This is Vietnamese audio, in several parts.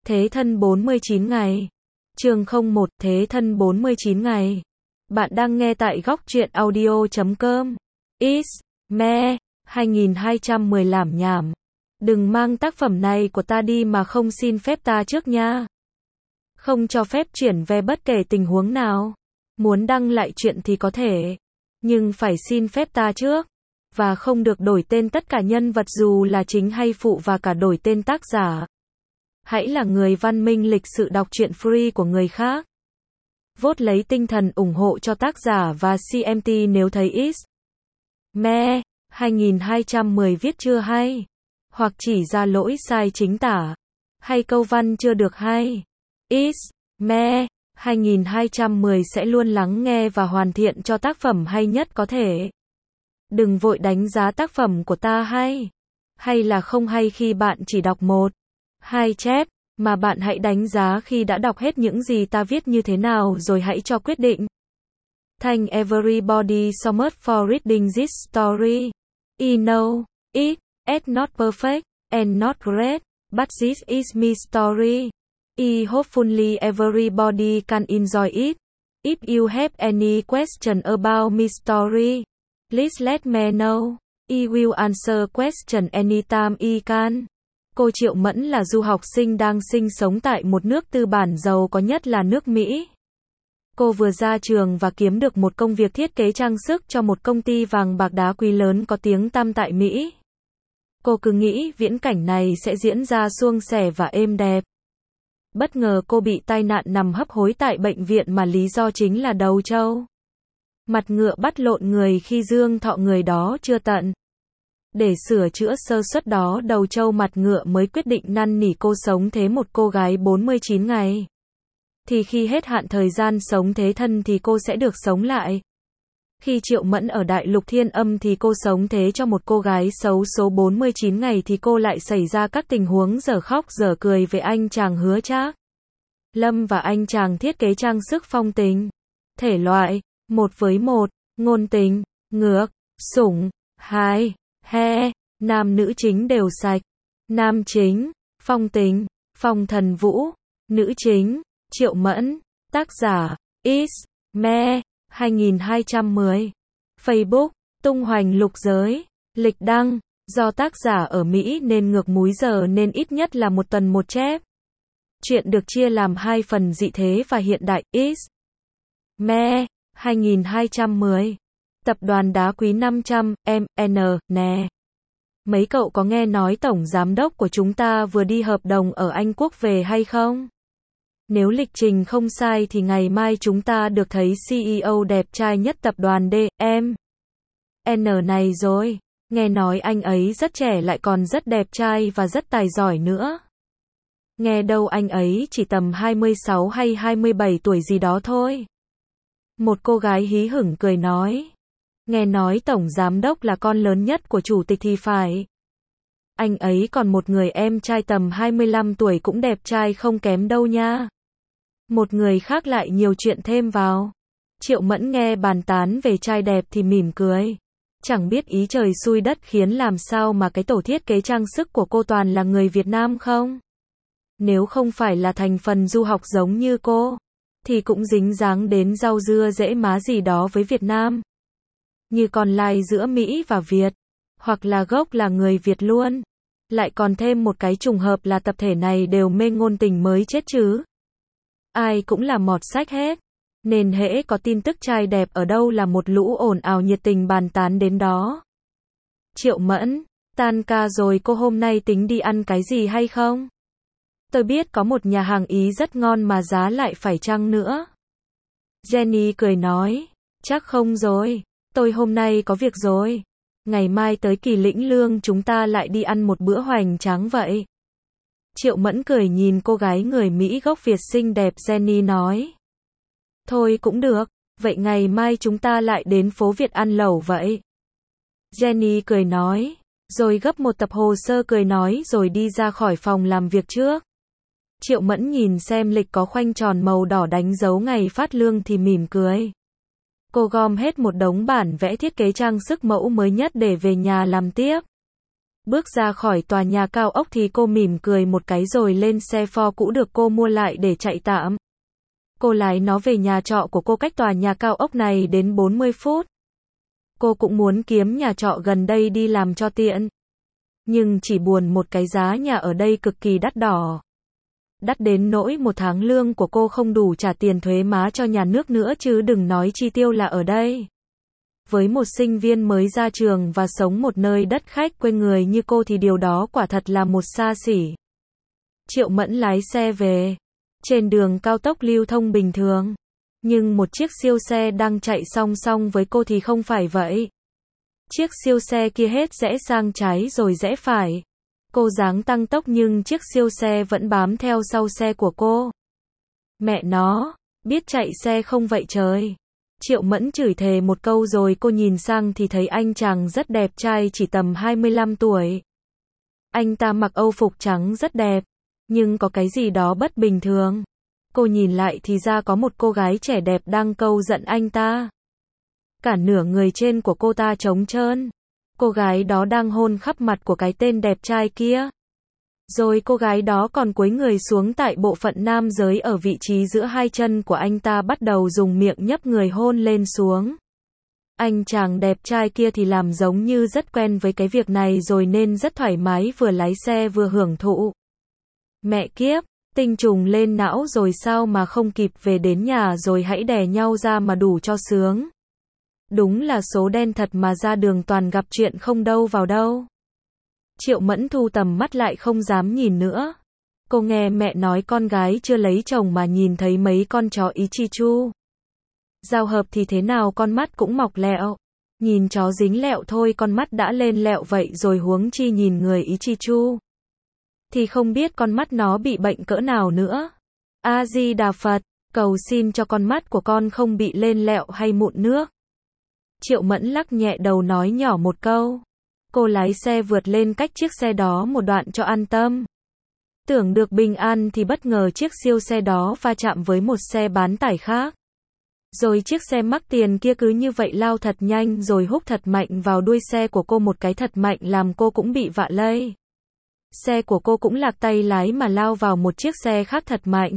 Thế thân 49 ngày. Chương 01 Thế thân 49 ngày. Bạn đang nghe tại góc truyện audio.com. Is, me, 2210 làm nhảm. Đừng mang tác phẩm này của ta đi mà không xin phép ta trước nha. Không cho phép chuyển về bất kể tình huống nào. Muốn đăng lại chuyện thì có thể, nhưng phải xin phép ta trước. Và không được đổi tên tất cả nhân vật dù là chính hay phụ và cả đổi tên tác giả. Hãy là người văn minh lịch sự đọc truyện free của người khác. Vote lấy tinh thần ủng hộ cho tác giả và CMT nếu thấy is, me, 2210 viết chưa hay, hoặc chỉ ra lỗi sai chính tả, hay câu văn chưa được hay. Is, me, 2210 sẽ luôn lắng nghe và hoàn thiện cho tác phẩm hay nhất có thể. Đừng vội đánh giá tác phẩm của ta hay là không hay khi bạn chỉ đọc 1, 2 chép, mà bạn hãy đánh giá khi đã đọc hết những gì ta viết như thế nào rồi hãy cho quyết định. Thank everybody so much for reading this story. I know, it's not perfect, and not great, but this is my story. I hopefully everybody can enjoy it. If you have any question about my story, please let me know. I will answer question anytime I can. Cô Triệu Mẫn là du học sinh đang sinh sống tại một nước tư bản giàu có nhất là nước Mỹ. Cô vừa ra trường và kiếm được một công việc thiết kế trang sức cho một công ty vàng bạc đá quý lớn có tiếng tăm tại Mỹ. Cô cứ nghĩ viễn cảnh này sẽ diễn ra suôn sẻ và êm đẹp. Bất ngờ cô bị tai nạn nằm hấp hối tại bệnh viện mà lý do chính là đầu trâu mặt ngựa bắt lộn người khi dương thọ người đó chưa tận. Để sửa chữa sơ suất đó, đầu trâu mặt ngựa mới quyết định năn nỉ cô sống thế một cô gái 49 ngày. Thì khi hết hạn thời gian sống thế thân thì cô sẽ được sống lại. Khi Triệu Mẫn ở Đại Lục Thiên Âm thì cô sống thế cho một cô gái xấu số 49 ngày thì cô lại xảy ra các tình huống dở khóc dở cười với anh chàng Hứa Trác Lâm và anh chàng thiết kế trang sức Phong Tình. Thể loại 1:1, ngôn tình, ngược, sủng, hài, he, nam nữ chính đều sạch. Nam chính, Phong Tình, Phong Thần Vũ. Nữ chính, Triệu Mẫn. Tác giả, is, me, 2210. Facebook, tung hoành lục giới. Lịch đăng, do tác giả ở Mỹ nên ngược múi giờ nên ít nhất là một tuần một chép. Chuyện được chia làm 2 phần dị thế và hiện đại. Is, me, 2210. Tập đoàn đá quý 500, nè. Mấy cậu có nghe nói tổng giám đốc của chúng ta vừa đi hợp đồng ở Anh Quốc về hay không? Nếu lịch trình không sai thì ngày mai chúng ta được thấy CEO đẹp trai nhất tập đoàn N này rồi. Nghe nói anh ấy rất trẻ lại còn rất đẹp trai và rất tài giỏi nữa. Nghe đâu anh ấy chỉ tầm 26 hay 27 tuổi gì đó thôi. Một cô gái hí hửng cười nói. Nghe nói tổng giám đốc là con lớn nhất của chủ tịch thì phải. Anh ấy còn một người em trai tầm 25 tuổi cũng đẹp trai không kém đâu nha. Một người khác lại nhiều chuyện thêm vào. Triệu Mẫn nghe bàn tán về trai đẹp thì mỉm cười. Chẳng biết ý trời xui đất khiến làm sao mà cái tổ thiết kế trang sức của cô toàn là người Việt Nam không? Nếu không phải là thành phần du học giống như cô, thì cũng dính dáng đến rau dưa rễ má gì đó với Việt Nam. Như còn lai giữa Mỹ và Việt, hoặc là gốc là người Việt luôn. Lại còn thêm một cái trùng hợp là tập thể này đều mê ngôn tình mới chết chứ. Ai cũng là mọt sách hết. Nên hễ có tin tức trai đẹp ở đâu là một lũ ồn ào nhiệt tình bàn tán đến đó. Triệu Mẫn, tan ca rồi cô hôm nay tính đi ăn cái gì hay không? Tôi biết có một nhà hàng Ý rất ngon mà giá lại phải chăng nữa. Jenny cười nói, chắc không rồi, tôi hôm nay có việc rồi. Ngày mai tới Kỳ Lĩnh Lương chúng ta lại đi ăn một bữa hoành tráng vậy. Triệu Mẫn cười nhìn cô gái người Mỹ gốc Việt xinh đẹp Jenny nói. Thôi cũng được, vậy ngày mai chúng ta lại đến phố Việt ăn lẩu vậy. Jenny cười nói, rồi gấp một tập hồ sơ cười nói rồi đi ra khỏi phòng làm việc trước. Triệu Mẫn nhìn xem lịch có khoanh tròn màu đỏ đánh dấu ngày phát lương thì mỉm cười. Cô gom hết một đống bản vẽ thiết kế trang sức mẫu mới nhất để về nhà làm tiếp. Bước ra khỏi tòa nhà cao ốc thì cô mỉm cười một cái rồi lên xe Ford cũ được cô mua lại để chạy tạm. Cô lái nó về nhà trọ của cô cách tòa nhà cao ốc này đến 40 phút. Cô cũng muốn kiếm nhà trọ gần đây đi làm cho tiện. Nhưng chỉ buồn một cái giá nhà ở đây cực kỳ đắt đỏ. Đắt đến nỗi một tháng lương của cô không đủ trả tiền thuế má cho nhà nước nữa chứ đừng nói chi tiêu là ở đây. Với một sinh viên mới ra trường và sống một nơi đất khách quê người như cô thì điều đó quả thật là một xa xỉ. Triệu Mẫn lái xe về. Trên đường cao tốc lưu thông bình thường. Nhưng một chiếc siêu xe đang chạy song song với cô thì không phải vậy. Chiếc siêu xe kia hết rẽ sang trái rồi rẽ phải. Cô ráng tăng tốc nhưng chiếc siêu xe vẫn bám theo sau xe của cô. Mẹ nó, biết chạy xe không vậy trời. Triệu Mẫn chửi thề một câu rồi cô nhìn sang thì thấy anh chàng rất đẹp trai chỉ tầm 25 tuổi. Anh ta mặc âu phục trắng rất đẹp, nhưng có cái gì đó bất bình thường. Cô nhìn lại thì ra có một cô gái trẻ đẹp đang câu giận anh ta. Cả nửa người trên của cô ta trống trơn. Cô gái đó đang hôn khắp mặt của cái tên đẹp trai kia. Rồi cô gái đó còn cúi người xuống tại bộ phận nam giới ở vị trí giữa hai chân của anh ta bắt đầu dùng miệng nhấp người hôn lên xuống. Anh chàng đẹp trai kia thì làm giống như rất quen với cái việc này rồi nên rất thoải mái vừa lái xe vừa hưởng thụ. Mẹ kiếp, tinh trùng lên não rồi sao mà không kịp về đến nhà rồi hãy đè nhau ra mà đủ cho sướng. Đúng là số đen thật mà ra đường toàn gặp chuyện không đâu vào đâu. Triệu Mẫn thu tầm mắt lại không dám nhìn nữa. Cô nghe mẹ nói con gái chưa lấy chồng mà nhìn thấy mấy con chó Ichichu. Giao hợp thì thế nào con mắt cũng mọc lẹo. Nhìn chó dính lẹo thôi con mắt đã lên lẹo vậy rồi huống chi nhìn người Ichichu. Thì không biết con mắt nó bị bệnh cỡ nào nữa. A Di Đà Phật, cầu xin cho con mắt của con không bị lên lẹo hay mụn nước. Triệu Mẫn lắc nhẹ đầu nói nhỏ một câu. Cô lái xe vượt lên cách chiếc xe đó một đoạn cho an tâm. Tưởng được bình an thì bất ngờ chiếc siêu xe đó va chạm với một xe bán tải khác. Rồi chiếc xe mắc tiền kia cứ như vậy lao thật nhanh rồi húc thật mạnh vào đuôi xe của cô một cái thật mạnh làm cô cũng bị vạ lây. Xe của cô cũng lạc tay lái mà lao vào một chiếc xe khác thật mạnh.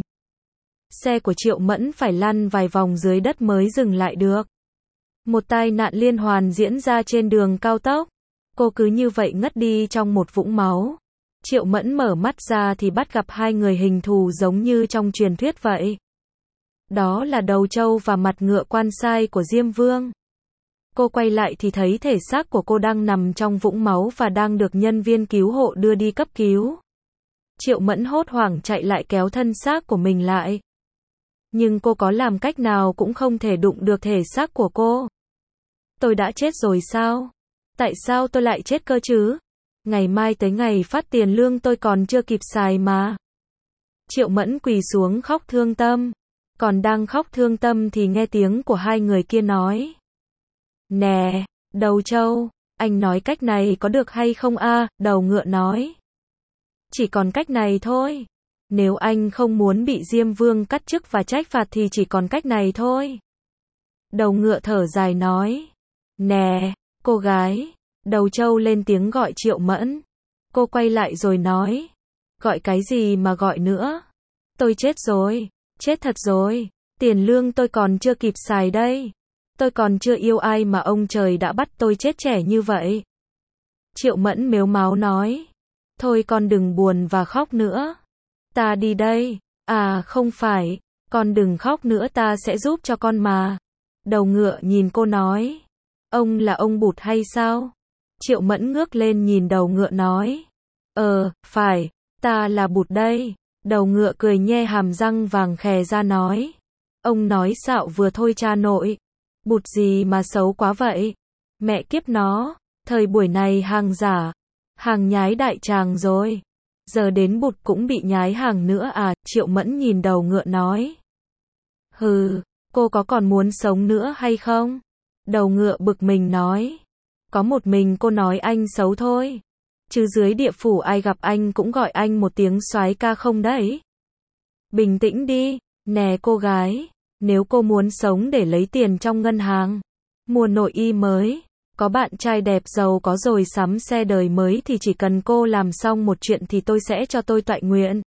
Xe của Triệu Mẫn phải lăn vài vòng dưới đất mới dừng lại được. Một tai nạn liên hoàn diễn ra trên đường cao tốc. Cô cứ như vậy ngất đi trong một vũng máu. Triệu Mẫn mở mắt ra thì bắt gặp hai người hình thù giống như trong truyền thuyết vậy. Đó là đầu trâu và mặt ngựa quan sai của Diêm Vương. Cô quay lại thì thấy thể xác của cô đang nằm trong vũng máu và đang được nhân viên cứu hộ đưa đi cấp cứu. Triệu Mẫn hốt hoảng chạy lại kéo thân xác của mình lại. Nhưng cô có làm cách nào cũng không thể đụng được thể xác của cô. Tôi đã chết rồi sao? Tại sao tôi lại chết cơ chứ? Ngày mai tới ngày phát tiền lương tôi còn chưa kịp xài mà. Triệu Mẫn quỳ xuống khóc thương tâm. Còn đang khóc thương tâm thì nghe tiếng của hai người kia nói. Nè, đầu trâu, anh nói cách này có được hay không a? Đầu ngựa nói. Chỉ còn cách này thôi. Nếu anh không muốn bị Diêm Vương cắt chức và trách phạt thì chỉ còn cách này thôi. Đầu ngựa thở dài nói. Nè, cô gái. Đầu trâu lên tiếng gọi Triệu Mẫn. Cô quay lại rồi nói. Gọi cái gì mà gọi nữa? Tôi chết rồi. Chết thật rồi. Tiền lương tôi còn chưa kịp xài đây. Tôi còn chưa yêu ai mà ông trời đã bắt tôi chết trẻ như vậy. Triệu Mẫn mếu máo nói. Thôi con đừng buồn và khóc nữa. Ta đi đây. À không phải. Con đừng khóc nữa ta sẽ giúp cho con mà. Đầu ngựa nhìn cô nói. Ông là ông Bụt hay sao? Triệu Mẫn ngước lên nhìn đầu ngựa nói. Phải. Ta là Bụt đây. Đầu ngựa cười nhe hàm răng vàng khè ra nói. Ông nói xạo vừa thôi cha nội. Bụt gì mà xấu quá vậy? Mẹ kiếp nó. Thời buổi này hàng giả. Hàng nhái đại tràng rồi. Giờ đến Bụt cũng bị nhái hàng nữa à? Triệu Mẫn nhìn đầu ngựa nói. Hừ, cô có còn muốn sống nữa hay không? Đầu ngựa bực mình nói. Có một mình cô nói anh xấu thôi. Chứ dưới địa phủ ai gặp anh cũng gọi anh một tiếng soái ca không đấy. Bình tĩnh đi, nè cô gái. Nếu cô muốn sống để lấy tiền trong ngân hàng, mua nội y mới, Có bạn trai đẹp giàu có rồi sắm xe đời mới thì chỉ cần cô làm xong một chuyện thì tôi sẽ cho tôi toại nguyện.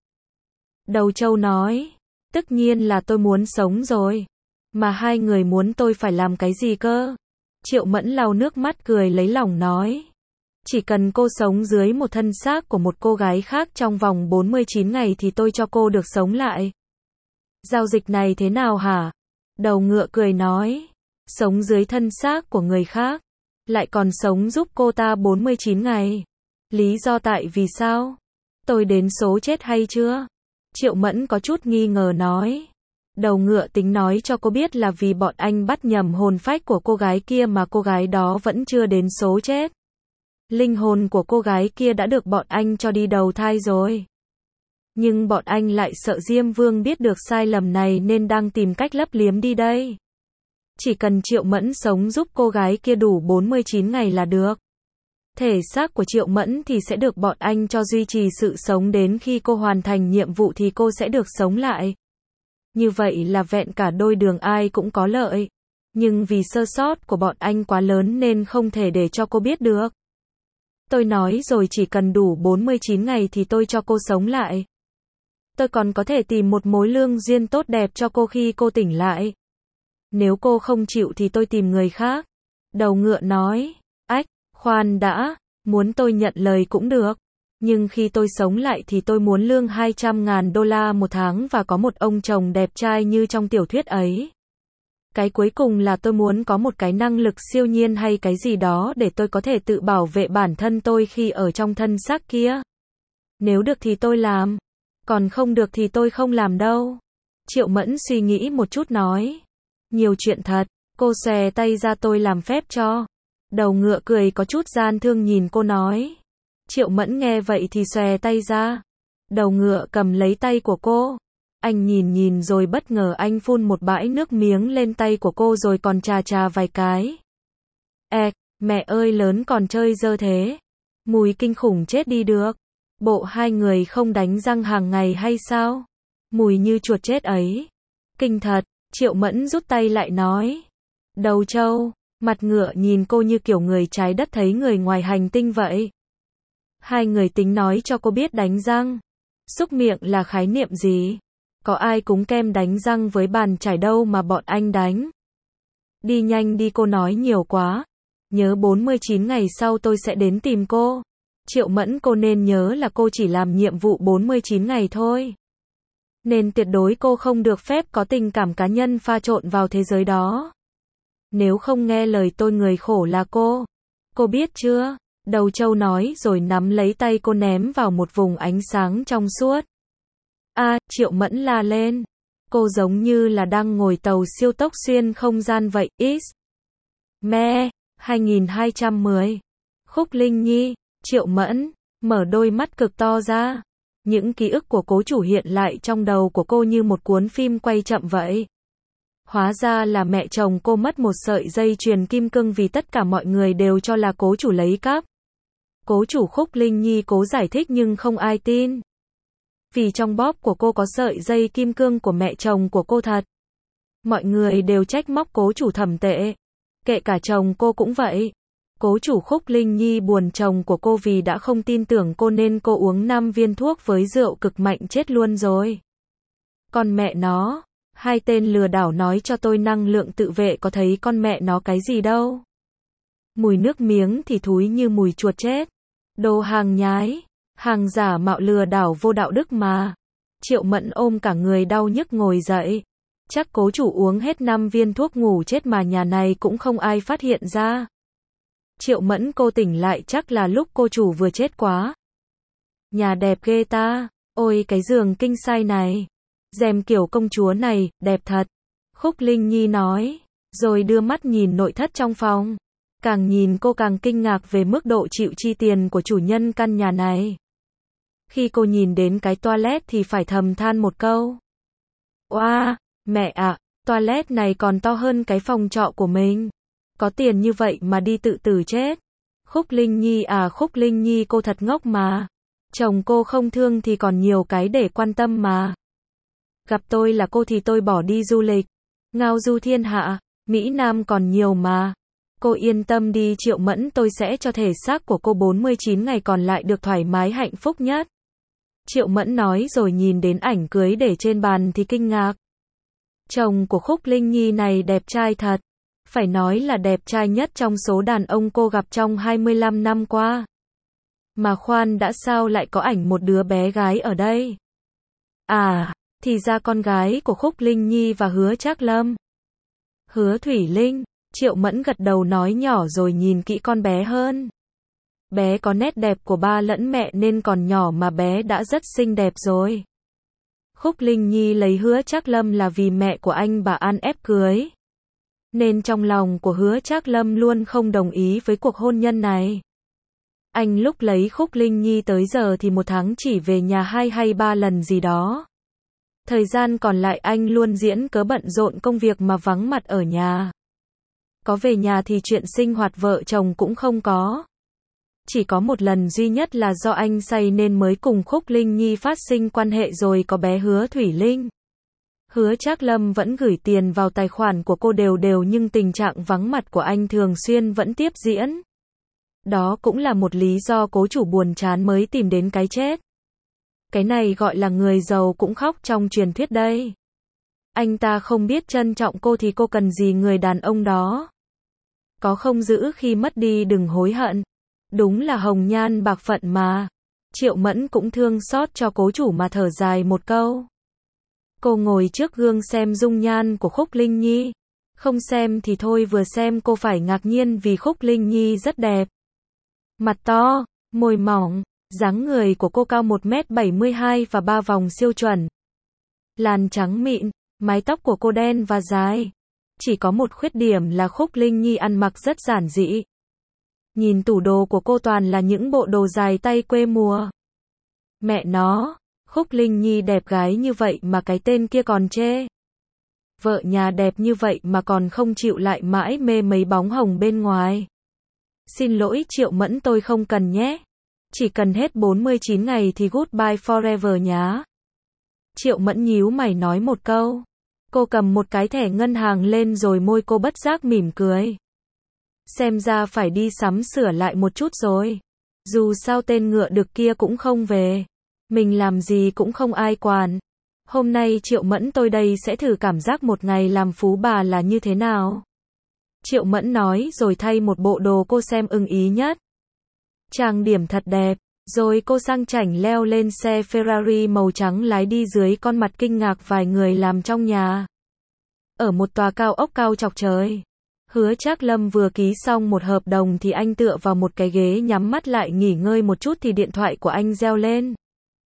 Đầu trâu nói. Tất nhiên là tôi muốn sống rồi. Mà hai người muốn tôi phải làm cái gì cơ? Triệu Mẫn lau nước mắt cười lấy lòng nói. Chỉ cần cô sống dưới một thân xác của một cô gái khác trong vòng 49 ngày thì tôi cho cô được sống lại. Giao dịch này thế nào hả? Đầu ngựa cười nói. Sống dưới thân xác của người khác. Lại còn sống giúp cô ta 49 ngày. Lý do tại vì sao? Tôi đến số chết hay chưa? Triệu Mẫn có chút nghi ngờ nói. Đầu ngựa tính nói cho cô biết là vì bọn anh bắt nhầm hồn phách của cô gái kia mà cô gái đó vẫn chưa đến số chết. Linh hồn của cô gái kia đã được bọn anh cho đi đầu thai rồi. Nhưng bọn anh lại sợ Diêm Vương biết được sai lầm này nên đang tìm cách lấp liếm đi đây. Chỉ cần Triệu Mẫn sống giúp cô gái kia đủ 49 ngày là được. Thể xác của Triệu Mẫn thì sẽ được bọn anh cho duy trì sự sống đến khi cô hoàn thành nhiệm vụ thì cô sẽ được sống lại. Như vậy là vẹn cả đôi đường ai cũng có lợi. Nhưng vì sơ sót của bọn anh quá lớn nên không thể để cho cô biết được. Tôi nói rồi chỉ cần đủ 49 ngày thì tôi cho cô sống lại. Tôi còn có thể tìm một mối lương duyên tốt đẹp cho cô khi cô tỉnh lại. Nếu cô không chịu thì tôi tìm người khác. Đầu ngựa nói. Ách, khoan đã, muốn tôi nhận lời cũng được. Nhưng khi tôi sống lại thì tôi muốn lương 200.000 đô la một tháng và có một ông chồng đẹp trai như trong tiểu thuyết ấy. Cái cuối cùng là tôi muốn có một cái năng lực siêu nhiên hay cái gì đó để tôi có thể tự bảo vệ bản thân tôi khi ở trong thân xác kia. Nếu được thì tôi làm. Còn không được thì tôi không làm đâu. Triệu Mẫn suy nghĩ một chút nói. Nhiều chuyện thật. Cô xòe tay ra tôi làm phép cho. Đầu ngựa cười có chút gian thương nhìn cô nói. Triệu Mẫn nghe vậy thì xòe tay ra. Đầu ngựa cầm lấy tay của cô. Anh nhìn rồi bất ngờ anh phun một bãi nước miếng lên tay của cô rồi còn chà vài cái. Mẹ ơi lớn còn chơi dơ thế. Mùi kinh khủng chết đi được. Bộ hai người không đánh răng hàng ngày hay sao? Mùi như chuột chết ấy. Kinh thật, Triệu Mẫn rút tay lại nói. Đầu trâu, mặt ngựa nhìn cô như kiểu người trái đất thấy người ngoài hành tinh vậy. Hai người tính nói cho cô biết đánh răng. Xúc miệng là khái niệm gì? Có ai cúng kem đánh răng với bàn chải đâu mà bọn anh đánh. Đi nhanh đi cô nói nhiều quá. Nhớ 49 ngày sau tôi sẽ đến tìm cô. Triệu Mẫn cô nên nhớ là cô chỉ làm nhiệm vụ 49 ngày thôi. Nên tuyệt đối cô không được phép có tình cảm cá nhân pha trộn vào thế giới đó. Nếu không nghe lời tôi người khổ là cô. Cô biết chưa? Đầu trâu nói rồi nắm lấy tay cô ném vào một vùng ánh sáng trong suốt. Triệu Mẫn la lên. Cô giống như là đang ngồi tàu siêu tốc xuyên không gian vậy. Me 2210. Khúc Linh Nhi. Triệu Mẫn mở đôi mắt cực to ra. Những ký ức của cố chủ hiện lại trong đầu của cô như một cuốn phim quay chậm vậy. Hóa ra là mẹ chồng cô mất một sợi dây chuyền kim cương vì tất cả mọi người đều cho là cố chủ lấy cắp. Cố chủ Khúc Linh Nhi cố giải thích nhưng không ai tin. Vì trong bóp của cô có sợi dây kim cương của mẹ chồng của cô thật. Mọi người đều trách móc cố chủ thẩm tệ. Kể cả chồng cô cũng vậy. Cố chủ Khúc Linh Nhi buồn chồng của cô vì đã không tin tưởng cô nên cô uống 5 viên thuốc với rượu cực mạnh chết luôn rồi. Con mẹ nó, hai tên lừa đảo nói cho tôi năng lượng tự vệ có thấy con mẹ nó cái gì đâu. Mùi nước miếng thì thúi như mùi chuột chết. Đồ hàng nhái, hàng giả mạo lừa đảo vô đạo đức mà. Triệu Mẫn ôm cả người đau nhức ngồi dậy. Chắc cố chủ uống hết 5 viên thuốc ngủ chết mà nhà này cũng không ai phát hiện ra. Triệu Mẫn cô tỉnh lại chắc là lúc cô chủ vừa chết quá. Nhà đẹp ghê ta. Ôi cái giường kinh sai này. Rèm kiểu công chúa này, đẹp thật. Khúc Linh Nhi nói. Rồi đưa mắt nhìn nội thất trong phòng. Càng nhìn cô càng kinh ngạc về mức độ chịu chi tiền của chủ nhân căn nhà này. Khi cô nhìn đến cái toilet thì phải thầm than một câu. Oa, mẹ ạ, toilet này còn to hơn cái phòng trọ của mình. Có tiền như vậy mà đi tự tử chết. Khúc Linh Nhi Khúc Linh Nhi cô thật ngốc mà. Chồng cô không thương thì còn nhiều cái để quan tâm mà. Gặp tôi là cô thì tôi bỏ đi du lịch. Ngao du thiên hạ, Mỹ Nam còn nhiều mà. Cô yên tâm đi Triệu Mẫn, tôi sẽ cho thể xác của cô 49 ngày còn lại được thoải mái hạnh phúc nhất. Triệu Mẫn nói rồi nhìn đến ảnh cưới để trên bàn thì kinh ngạc. Chồng của Khúc Linh Nhi này đẹp trai thật. Phải nói là đẹp trai nhất trong số đàn ông cô gặp trong 25 năm qua. Mà khoan đã, sao lại có ảnh một đứa bé gái ở đây? À, thì ra con gái của Khúc Linh Nhi và Hứa Trác Lâm. Hứa Thủy Linh, Triệu Mẫn gật đầu nói nhỏ rồi nhìn kỹ con bé hơn. Bé có nét đẹp của ba lẫn mẹ nên còn nhỏ mà bé đã rất xinh đẹp rồi. Khúc Linh Nhi lấy Hứa Trác Lâm là vì mẹ của anh bà ăn ép cưới. Nên trong lòng của Hứa Trác Lâm luôn không đồng ý với cuộc hôn nhân này. Anh lúc lấy Khúc Linh Nhi tới giờ thì một tháng chỉ về nhà 2 hay 3 lần gì đó. Thời gian còn lại anh luôn diễn cớ bận rộn công việc mà vắng mặt ở nhà. Có về nhà thì chuyện sinh hoạt vợ chồng cũng không có. Chỉ có một lần duy nhất là do anh say nên mới cùng Khúc Linh Nhi phát sinh quan hệ rồi có bé Hứa Thủy Linh. Hứa Trác Lâm vẫn gửi tiền vào tài khoản của cô đều đều nhưng tình trạng vắng mặt của anh thường xuyên vẫn tiếp diễn. Đó cũng là một lý do cố chủ buồn chán mới tìm đến cái chết. Cái này gọi là người giàu cũng khóc trong truyền thuyết đây. Anh ta không biết trân trọng cô thì cô cần gì người đàn ông đó. Có không giữ khi mất đi đừng hối hận. Đúng là hồng nhan bạc phận mà. Triệu Mẫn cũng thương xót cho cố chủ mà thở dài một câu. Cô ngồi trước gương xem dung nhan của Khúc Linh Nhi. Không xem thì thôi, vừa xem cô phải ngạc nhiên vì Khúc Linh Nhi rất đẹp. Mặt to, môi mỏng, dáng người của cô cao 1m72 và 3 vòng siêu chuẩn. Làn trắng mịn, mái tóc của cô đen và dài. Chỉ có một khuyết điểm là Khúc Linh Nhi ăn mặc rất giản dị. Nhìn tủ đồ của cô toàn là những bộ đồ dài tay quê mùa. Mẹ nó, Khúc Linh Nhi đẹp gái như vậy mà cái tên kia còn chê. Vợ nhà đẹp như vậy mà còn không chịu lại mãi mê mấy bóng hồng bên ngoài. Xin lỗi Triệu Mẫn, tôi không cần nhé. Chỉ cần hết 49 ngày thì goodbye forever nhá. Triệu Mẫn nhíu mày nói một câu. Cô cầm một cái thẻ ngân hàng lên rồi môi cô bất giác mỉm cười. Xem ra phải đi sắm sửa lại một chút rồi. Dù sao tên ngựa đực kia cũng không về. Mình làm gì cũng không ai quản. Hôm nay Triệu Mẫn tôi đây sẽ thử cảm giác một ngày làm phú bà là như thế nào. Triệu Mẫn nói rồi thay một bộ đồ cô xem ưng ý nhất. Trang điểm thật đẹp. Rồi cô sang chảnh leo lên xe Ferrari màu trắng lái đi dưới con mặt kinh ngạc vài người làm trong nhà. Ở một tòa cao ốc cao chọc trời. Hứa Trác Lâm vừa ký xong một hợp đồng thì anh tựa vào một cái ghế nhắm mắt lại nghỉ ngơi một chút thì điện thoại của anh reo lên.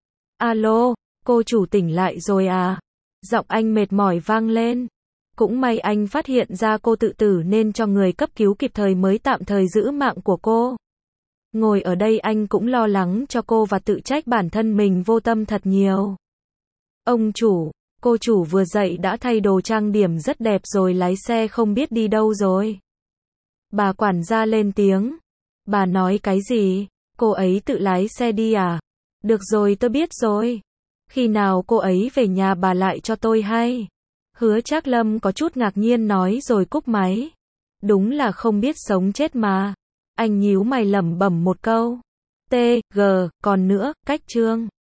Alo, cô chủ tỉnh lại rồi à? Giọng anh mệt mỏi vang lên. Cũng may anh phát hiện ra cô tự tử nên cho người cấp cứu kịp thời mới tạm thời giữ mạng của cô. Ngồi ở đây anh cũng lo lắng cho cô và tự trách bản thân mình vô tâm thật nhiều. Ông chủ, cô chủ vừa dậy đã thay đồ trang điểm rất đẹp rồi lái xe không biết đi đâu rồi. Bà quản gia lên tiếng. Bà nói cái gì? Cô ấy tự lái xe đi à? Được rồi, tôi biết rồi. Khi nào cô ấy về nhà bà lại cho tôi hay. Hứa Trác Lâm có chút ngạc nhiên nói rồi cúp máy. Đúng là không biết sống chết mà. Anh nhíu mày lẩm bẩm một câu. T, G, còn nữa, cách chương.